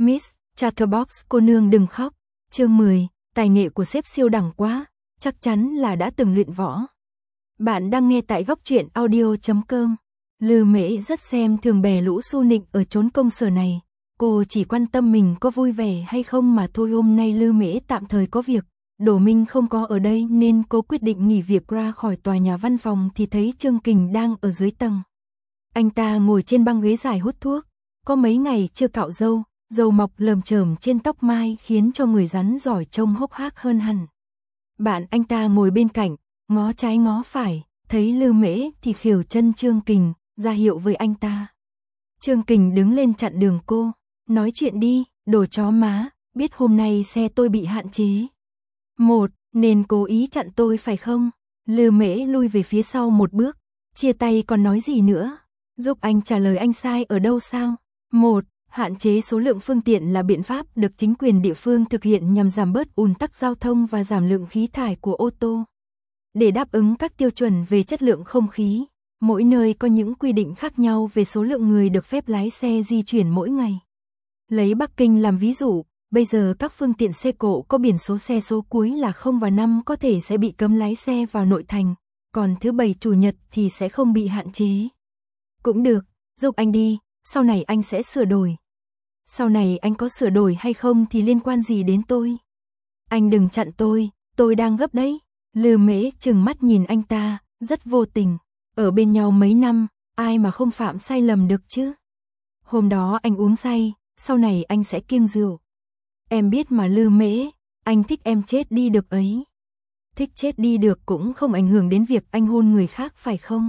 Miss Chatterbox cô nương đừng khóc. Chương 10, tài nghệ của sếp siêu đẳng quá, chắc chắn là đã từng luyện võ. Bạn đang nghe tại góc truyện audio.com. Lư Mễ rất xem thường bè lũ su nịnh ở chốn công sở này. Cô chỉ quan tâm mình có vui vẻ hay không mà thôi. Hôm nay Lư Mễ tạm thời có việc, Đỗ Minh không có ở đây nên cô quyết định nghỉ việc ra khỏi tòa nhà văn phòng thì thấy Trương Kình đang ở dưới tầng. Anh ta ngồi trên băng ghế dài hút thuốc, có mấy ngày chưa cạo râu, râu mọc lởm chởm trên tóc mai khiến cho người rắn giỏi trông hốc hác hơn hẳn. Bạn anh ta ngồi bên cạnh, ngó trái ngó phải, thấy Lư Mễ thì khều chân Trương Kình, ra hiệu với anh ta. Trương Kình đứng lên chặn đường cô, nói chuyện đi, đồ chó má, biết hôm nay xe tôi bị hạn chế. Nên cố ý chặn tôi phải không? Lư Mễ lui về phía sau một bước, chia tay còn nói gì nữa? Giúp anh trả lời anh sai ở đâu sao? Hạn chế số lượng phương tiện là biện pháp được chính quyền địa phương thực hiện nhằm giảm bớt ùn tắc giao thông và giảm lượng khí thải của ô tô. Để đáp ứng các tiêu chuẩn về chất lượng không khí, mỗi nơi có những quy định khác nhau về số lượng người được phép lái xe di chuyển mỗi ngày. Lấy Bắc Kinh làm ví dụ, bây giờ các phương tiện xe cộ có biển số xe số cuối là 0 và 5 có thể sẽ bị cấm lái xe vào nội thành, còn thứ Bảy Chủ nhật thì sẽ không bị hạn chế. Cũng được, giúp anh đi, sau này anh sẽ sửa đổi. Sau này anh có sửa đổi hay không thì liên quan gì đến tôi? Anh đừng chặn tôi đang gấp đấy. Lư Mễ trừng mắt nhìn anh ta, rất vô tình. Ở bên nhau mấy năm, ai mà không phạm sai lầm được chứ? Hôm đó anh uống say, sau này anh sẽ kiêng rượu. Em biết mà Lư Mễ, anh thích em chết đi được ấy. Thích chết đi được cũng không ảnh hưởng đến việc anh hôn người khác phải không?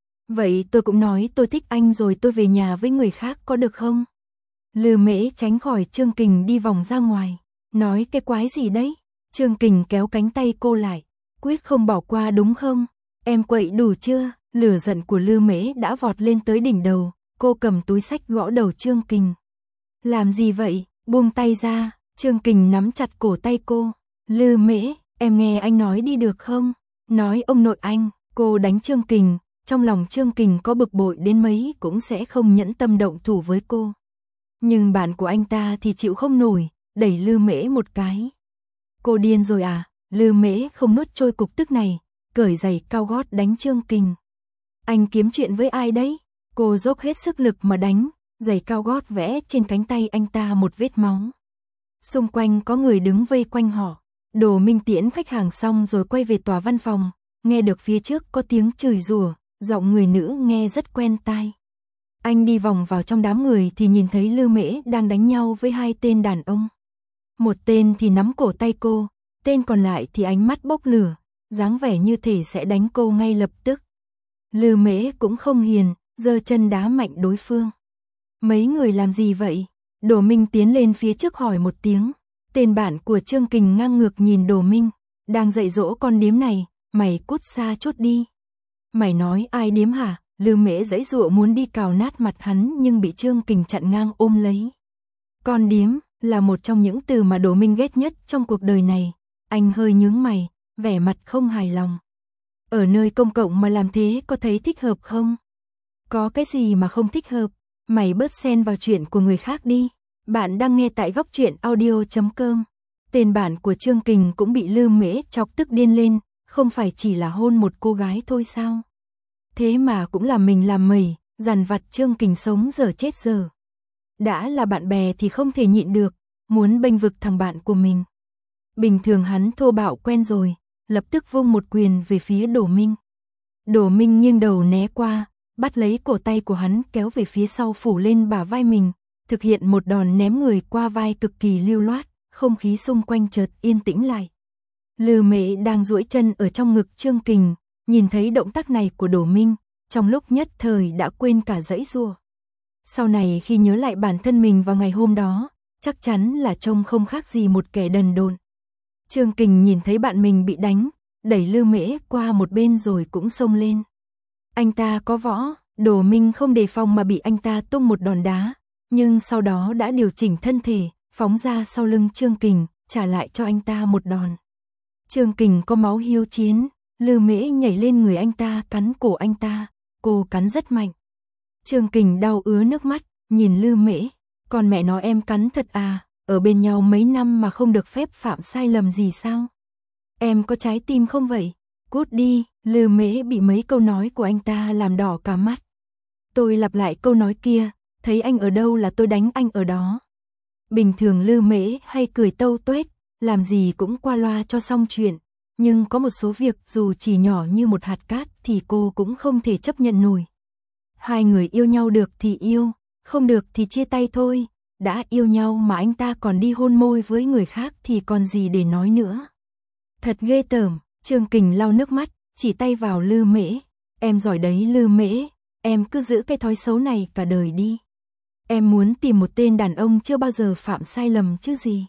Vậy tôi cũng nói tôi thích anh rồi tôi về nhà với người khác có được không? Lư Mễ tránh khỏi Trương Kình đi vòng ra ngoài. Nói cái quái gì đấy? Trương Kình kéo cánh tay cô lại. Quyết không bỏ qua đúng không? Em quậy đủ chưa? Lửa giận của Lư Mễ đã vọt lên tới đỉnh đầu. Cô cầm túi xách gõ đầu Trương Kình. Làm gì vậy? Buông tay ra. Trương Kình nắm chặt cổ tay cô. Lư Mễ, em nghe anh nói đi được không? Nói ông nội anh. Cô đánh Trương Kình. Trong lòng Trương Kình có bực bội đến mấy cũng sẽ không nhẫn tâm động thủ với cô. Nhưng bạn của anh ta thì chịu không nổi, đẩy Lư Mễ một cái. Cô điên rồi à? Lư Mễ không nuốt trôi cục tức này, cởi giày cao gót đánh Trương Kình. Anh kiếm chuyện với ai đấy? Cô dốc hết sức lực mà đánh, giày cao gót vẽ trên cánh tay anh ta một vết máu. Xung quanh có người đứng vây quanh họ. Đỗ Minh tiễn khách hàng xong rồi quay về tòa văn phòng, nghe được phía trước có tiếng chửi rủa, giọng người nữ nghe rất quen tai. Anh đi vòng vào trong đám người thì nhìn thấy Lư Mễ đang đánh nhau với hai tên đàn ông. Một tên thì nắm cổ tay cô, tên còn lại thì ánh mắt bốc lửa, dáng vẻ như thể sẽ đánh cô ngay lập tức. Lư Mễ cũng không hiền, giơ chân đá mạnh đối phương. Mấy người làm gì vậy? Đỗ Minh tiến lên phía trước hỏi một tiếng. Tên bạn của Trương Kình ngang ngược nhìn Đỗ Minh, đang dạy dỗ con điếm này, mày cút xa chút đi. Mày nói ai điếm hả? Lư Mễ giãy giụa muốn đi cào nát mặt hắn nhưng bị Trương Kình chặn ngang ôm lấy. Con điếm là một trong những từ mà Đỗ Minh ghét nhất trong cuộc đời này. Anh hơi nhướng mày, vẻ mặt không hài lòng. Ở nơi công cộng mà làm thế có thấy thích hợp không? Có cái gì mà không thích hợp? Mày bớt xen vào chuyện của người khác đi. Bạn đang nghe tại góc truyện audio.com. Tên bạn của Trương Kình cũng bị Lư Mễ chọc tức điên lên, không phải chỉ là hôn một cô gái thôi sao? Thế mà cũng là mình làm mẩy, dằn vặt Trương Kình sống dở chết dở. Đã là bạn bè thì không thể nhịn được, muốn bênh vực thằng bạn của mình. Bình thường hắn thô bạo quen rồi, lập tức vung một quyền về phía Đỗ Minh. Đỗ Minh nghiêng đầu né qua, bắt lấy cổ tay của hắn kéo về phía sau phủ lên bả vai mình, thực hiện một đòn ném người qua vai cực kỳ lưu loát, không khí xung quanh chợt yên tĩnh lại. Lư Mễ đang duỗi chân ở trong ngực Trương Kình, nhìn thấy động tác này của Đỗ Minh, trong lúc nhất thời đã quên cả giãy giụa. Sau này khi nhớ lại bản thân mình vào ngày hôm đó, chắc chắn là trông không khác gì một kẻ đần độn. Trương Kình nhìn thấy bạn mình bị đánh, đẩy Lư Mễ qua một bên rồi cũng xông lên. Anh ta có võ, Đỗ Minh không đề phòng mà bị anh ta tung một đòn đá, nhưng sau đó đã điều chỉnh thân thể, phóng ra sau lưng Trương Kình, trả lại cho anh ta một đòn. Trương Kình có máu hiếu chiến, Lư Mễ nhảy lên người anh ta cắn cổ anh ta, cô cắn rất mạnh. Trương Kình đau ứa nước mắt, nhìn Lư Mễ, Còn mẹ nó em cắn thật à, ở bên nhau mấy năm mà không được phép phạm sai lầm gì sao? Em có trái tim không vậy? Cút đi, Lư Mễ bị mấy câu nói của anh ta làm đỏ cả mắt. Tôi lặp lại câu nói kia, thấy anh ở đâu là tôi đánh anh ở đó. Bình thường Lư Mễ hay cười tâu tuét, làm gì cũng qua loa cho xong chuyện, nhưng có một số việc dù chỉ nhỏ như một hạt cát thì cô cũng không thể chấp nhận nổi. Hai người yêu nhau được thì yêu, không được thì chia tay thôi, đã yêu nhau mà anh ta còn đi hôn môi với người khác thì còn gì để nói nữa. Thật ghê tởm, Trương Kình lau nước mắt, chỉ tay vào Lư Mễ. Em giỏi đấy Lư Mễ, em cứ giữ cái thói xấu này cả đời đi. Em muốn tìm một tên đàn ông chưa bao giờ phạm sai lầm chứ gì.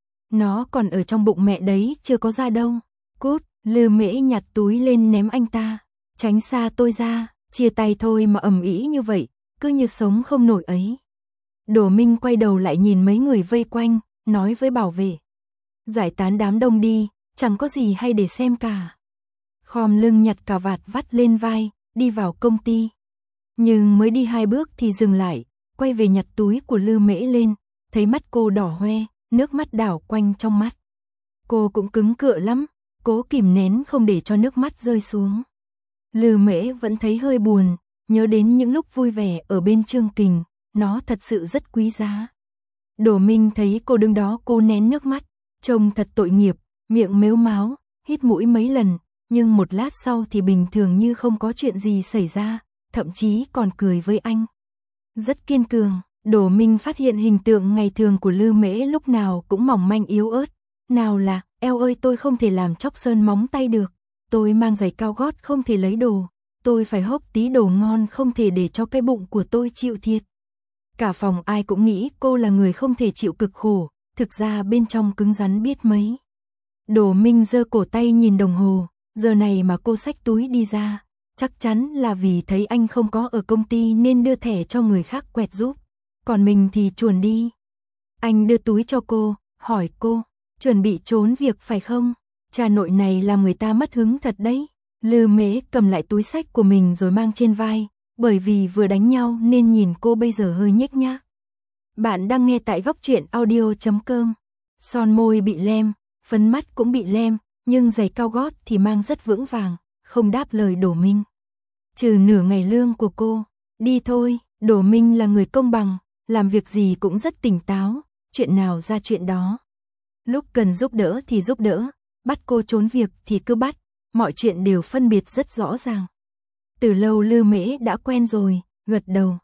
Nó còn ở trong bụng mẹ đấy, chưa có ra đâu. Cút, Lư Mễ nhặt túi lên ném anh ta. Tránh xa tôi ra, chia tay thôi mà ầm ĩ như vậy, cứ như sống không nổi ấy. Đỗ Minh quay đầu lại nhìn mấy người vây quanh, nói với bảo vệ. Giải tán đám đông đi, chẳng có gì hay để xem cả. Khom lưng nhặt cà vạt vắt lên vai, đi vào công ty. Nhưng mới đi 2 bước thì dừng lại, quay về nhặt túi của Lư Mễ lên, thấy mắt cô đỏ hoe, nước mắt đảo quanh trong mắt. Cô cũng cứng cựa lắm, cố kìm nén không để cho nước mắt rơi xuống. Lư Mễ vẫn thấy hơi buồn, nhớ đến những lúc vui vẻ ở bên Trương Kình, nó thật sự rất quý giá. Đỗ Minh thấy cô đứng đó cô nén nước mắt, trông thật tội nghiệp, miệng mếu máo, hít mũi mấy lần, nhưng một lát sau thì bình thường như không có chuyện gì xảy ra, thậm chí còn cười với anh. Rất kiên cường, Đỗ Minh phát hiện hình tượng ngày thường của Lư Mễ lúc nào cũng mỏng manh yếu ớt. Nào là, eo ơi tôi không thể làm chóc sơn móng tay được, tôi mang giày cao gót không thể lấy đồ, tôi phải hốc tí đồ ngon không thể để cho cái bụng của tôi chịu thiệt. Cả phòng ai cũng nghĩ cô là người không thể chịu cực khổ, thực ra bên trong cứng rắn biết mấy. Đỗ Minh giơ cổ tay nhìn đồng hồ, giờ này mà cô xách túi đi ra, chắc chắn là vì thấy anh không có ở công ty nên đưa thẻ cho người khác quẹt giúp, còn mình thì chuồn đi. Anh đưa túi cho cô, hỏi cô, chuẩn bị trốn việc phải không? Cha nội này làm người ta mất hứng thật đấy. Lư Mễ cầm lại túi xách của mình rồi mang trên vai, bởi vì vừa đánh nhau nên nhìn cô bây giờ hơi nhếch nhác. Bạn đang nghe tại góc truyện audio.com. Son môi bị lem, phấn mắt cũng bị lem, nhưng giày cao gót thì mang rất vững vàng, không đáp lời Đỗ Minh. Trừ nửa ngày lương của cô, đi thôi, Đỗ Minh là người công bằng, làm việc gì cũng rất tỉnh táo, chuyện nào ra chuyện đó. Lúc cần giúp đỡ thì giúp đỡ, bắt cô trốn việc thì cứ bắt, mọi chuyện đều phân biệt rất rõ ràng. Từ lâu Lư Mễ đã quen rồi, gật đầu,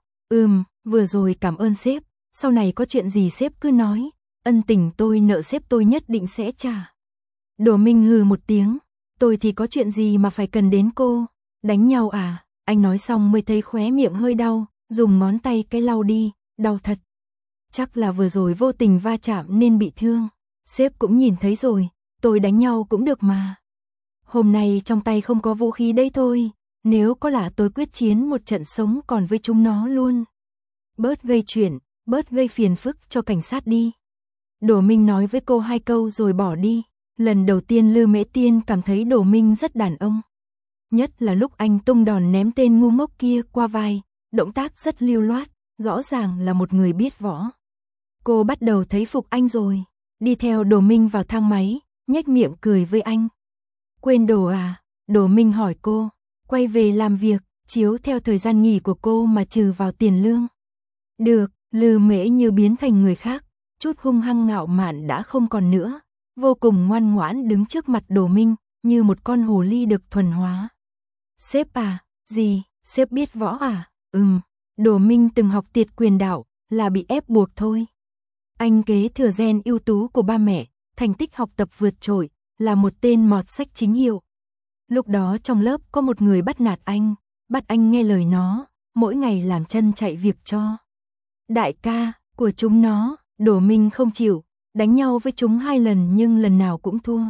vừa rồi cảm ơn sếp, sau này có chuyện gì sếp cứ nói, ân tình tôi nợ sếp tôi nhất định sẽ trả. Đỗ Minh hừ một tiếng, tôi thì có chuyện gì mà phải cần đến cô, đánh nhau à, anh nói xong mới thấy khóe miệng hơi đau, dùng ngón tay cái lau đi, đau thật. Chắc là vừa rồi vô tình va chạm nên bị thương, sếp cũng nhìn thấy rồi, tôi đánh nhau cũng được mà. Hôm nay trong tay không có vũ khí đây thôi, nếu có là tôi quyết chiến một trận sống còn với chúng nó luôn. Bớt gây chuyện, bớt gây phiền phức cho cảnh sát đi. Đỗ Minh nói với cô 2 câu rồi bỏ đi. Lần đầu tiên Lư Mễ Tiên cảm thấy Đỗ Minh rất đàn ông. Nhất là lúc anh tung đòn ném tên ngu ngốc kia qua vai, động tác rất lưu loát, rõ ràng là một người biết võ. Cô bắt đầu thấy phục anh rồi, đi theo Đỗ Minh vào thang máy, nhếch miệng cười với anh. Quên đồ à? Đỗ Minh hỏi cô, quay về làm việc, chiếu theo thời gian nghỉ của cô mà trừ vào tiền lương. Được, Lư Mễ như biến thành người khác, chút hung hăng ngạo mạn đã không còn nữa, vô cùng ngoan ngoãn đứng trước mặt Đỗ Minh, như một con hồ ly được thuần hóa. Sếp à, gì, sếp biết võ à? Đỗ Minh từng học Tiệt Quyền Đạo, là bị ép buộc thôi. Anh kế thừa gen ưu tú của ba mẹ, thành tích học tập vượt trội, là một tên mọt sách chính hiệu. Lúc đó trong lớp có một người bắt nạt anh, bắt anh nghe lời nó, mỗi ngày làm chân chạy việc cho đại ca của chúng nó. Đỗ Minh không chịu, đánh nhau với chúng 2 lần nhưng lần nào cũng thua.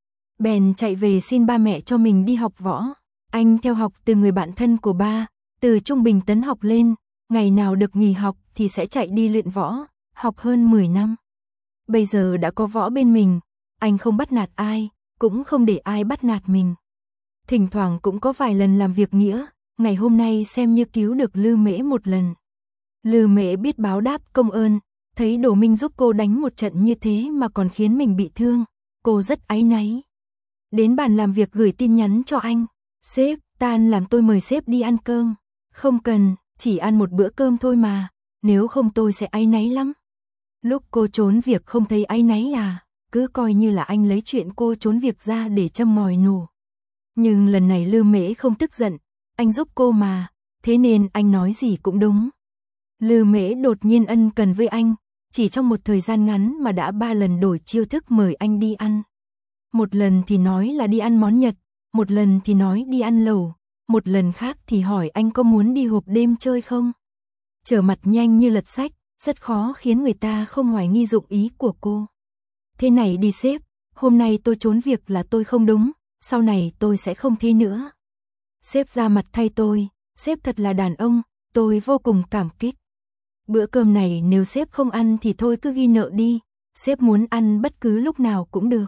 Bèn chạy về xin ba mẹ cho mình đi học võ. Anh theo học từ người bạn thân của ba, từ trung bình tấn học lên, ngày nào được nghỉ học thì sẽ chạy đi luyện võ, học hơn 10 năm. Bây giờ đã có võ bên mình, anh không bắt nạt ai, cũng không để ai bắt nạt mình. Thỉnh thoảng cũng có vài lần làm việc nghĩa, ngày hôm nay xem như cứu được Lư Mễ một lần. Lư Mễ biết báo đáp công ơn, thấy Đỗ Minh giúp cô đánh một trận như thế mà còn khiến mình bị thương, cô rất áy náy. Đến bàn làm việc gửi tin nhắn cho anh, sếp, tan làm tôi mời sếp đi ăn cơm. Không cần, chỉ ăn một bữa cơm thôi mà, nếu không tôi sẽ áy náy lắm. Lúc cô trốn việc không thấy áy náy à, cứ coi như là anh lấy chuyện cô trốn việc ra để châm ngòi nổ. Nhưng lần này Lư Mễ không tức giận, anh giúp cô mà, thế nên anh nói gì cũng đúng. Lư Mễ đột nhiên ân cần với anh, chỉ trong một thời gian ngắn mà đã 3 lần đổi chiêu thức mời anh đi ăn. Một lần thì nói là đi ăn món Nhật, một lần thì nói đi ăn lẩu, một lần khác thì hỏi anh có muốn đi hộp đêm chơi không. Trở mặt nhanh như lật sách, rất khó khiến người ta không hoài nghi dụng ý của cô. Thế này đi sếp, hôm nay tôi trốn việc là tôi không đúng, sau này tôi sẽ không thế nữa. Sếp ra mặt thay tôi, sếp thật là đàn ông, tôi vô cùng cảm kích. Bữa cơm này nếu sếp không ăn thì thôi cứ ghi nợ đi, sếp muốn ăn bất cứ lúc nào cũng được.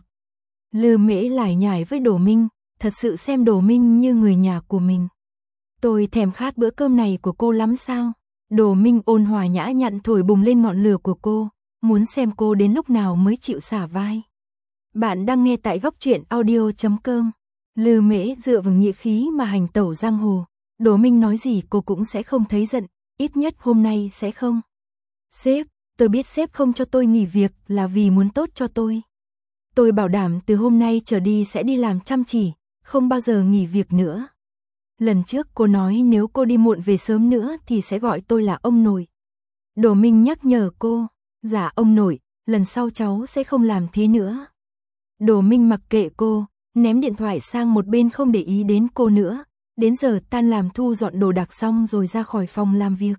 Lư Mễ lải nhải với Đỗ Minh, thật sự xem Đỗ Minh như người nhà của mình. Tôi thèm khát bữa cơm này của cô lắm sao? Đỗ Minh ôn hòa nhã nhặn thổi bùng lên ngọn lửa của cô, muốn xem cô đến lúc nào mới chịu xả vai. Bạn đang nghe tại góc truyện audio.com. Lư Mễ dựa vào nghĩa khí mà hành tẩu giang hồ. Đỗ Minh nói gì cô cũng sẽ không thấy giận, ít nhất hôm nay sẽ không. Sếp, tôi biết sếp không cho tôi nghỉ việc là vì muốn tốt cho tôi. Tôi bảo đảm từ hôm nay trở đi sẽ đi làm chăm chỉ, không bao giờ nghỉ việc nữa. Lần trước cô nói nếu cô đi muộn về sớm nữa thì sẽ gọi tôi là ông nội. Đỗ Minh nhắc nhở cô, dạ ông nội, lần sau cháu sẽ không làm thế nữa. Đỗ Minh mặc kệ cô, ném điện thoại sang một bên không để ý đến cô nữa. Đến giờ tan làm thu dọn đồ đạc xong rồi ra khỏi phòng làm việc.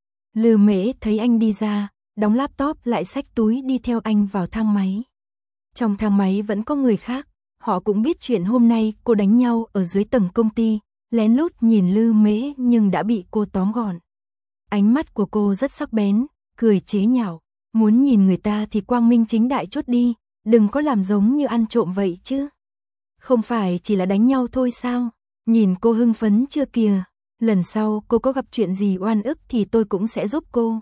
Lư Mễ thấy anh đi ra, đóng laptop lại xách túi đi theo anh vào thang máy. Trong thang máy vẫn có người khác, họ cũng biết chuyện hôm nay cô đánh nhau ở dưới tầng công ty, lén lút nhìn Lư Mễ nhưng đã bị cô tóm gọn. Ánh mắt của cô rất sắc bén, cười chế nhạo, muốn nhìn người ta thì quang minh chính đại chút đi, đừng có làm giống như ăn trộm vậy chứ. Không phải chỉ là đánh nhau thôi sao? Nhìn cô hưng phấn chưa kìa, lần sau cô có gặp chuyện gì oan ức thì tôi cũng sẽ giúp cô.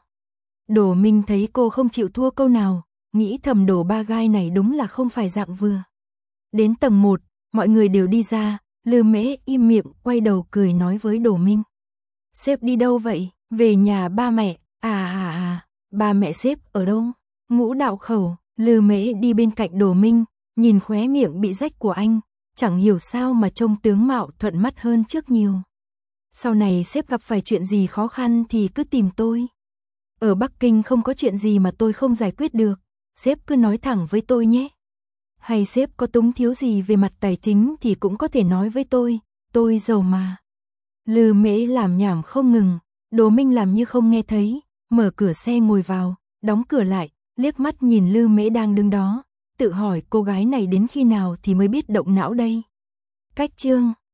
Đỗ Minh thấy cô không chịu thua câu nào, nghĩ thầm Đỗ ba gai này đúng là không phải dạng vừa. Đến tầng 1, mọi người đều đi ra, Lư Mễ im miệng quay đầu cười nói với Đỗ Minh. Sếp đi đâu vậy? Về nhà ba mẹ. Ba mẹ sếp ở đâu? Ngũ Đạo Khẩu. Lư Mễ đi bên cạnh Đỗ Minh, nhìn khóe miệng bị rách của anh, chẳng hiểu sao mà trông tướng mạo thuận mắt hơn trước nhiều. Sau này sếp gặp phải chuyện gì khó khăn thì cứ tìm tôi. Ở Bắc Kinh không có chuyện gì mà tôi không giải quyết được, sếp cứ nói thẳng với tôi nhé. Hay sếp có túng thiếu gì về mặt tài chính thì cũng có thể nói với tôi giàu mà. Lư Mễ làm nhảm không ngừng, Đỗ Minh làm như không nghe thấy, mở cửa xe ngồi vào, đóng cửa lại, liếc mắt nhìn Lư Mễ đang đứng đó, tự hỏi cô gái này đến khi nào thì mới biết động não đây. Cách chương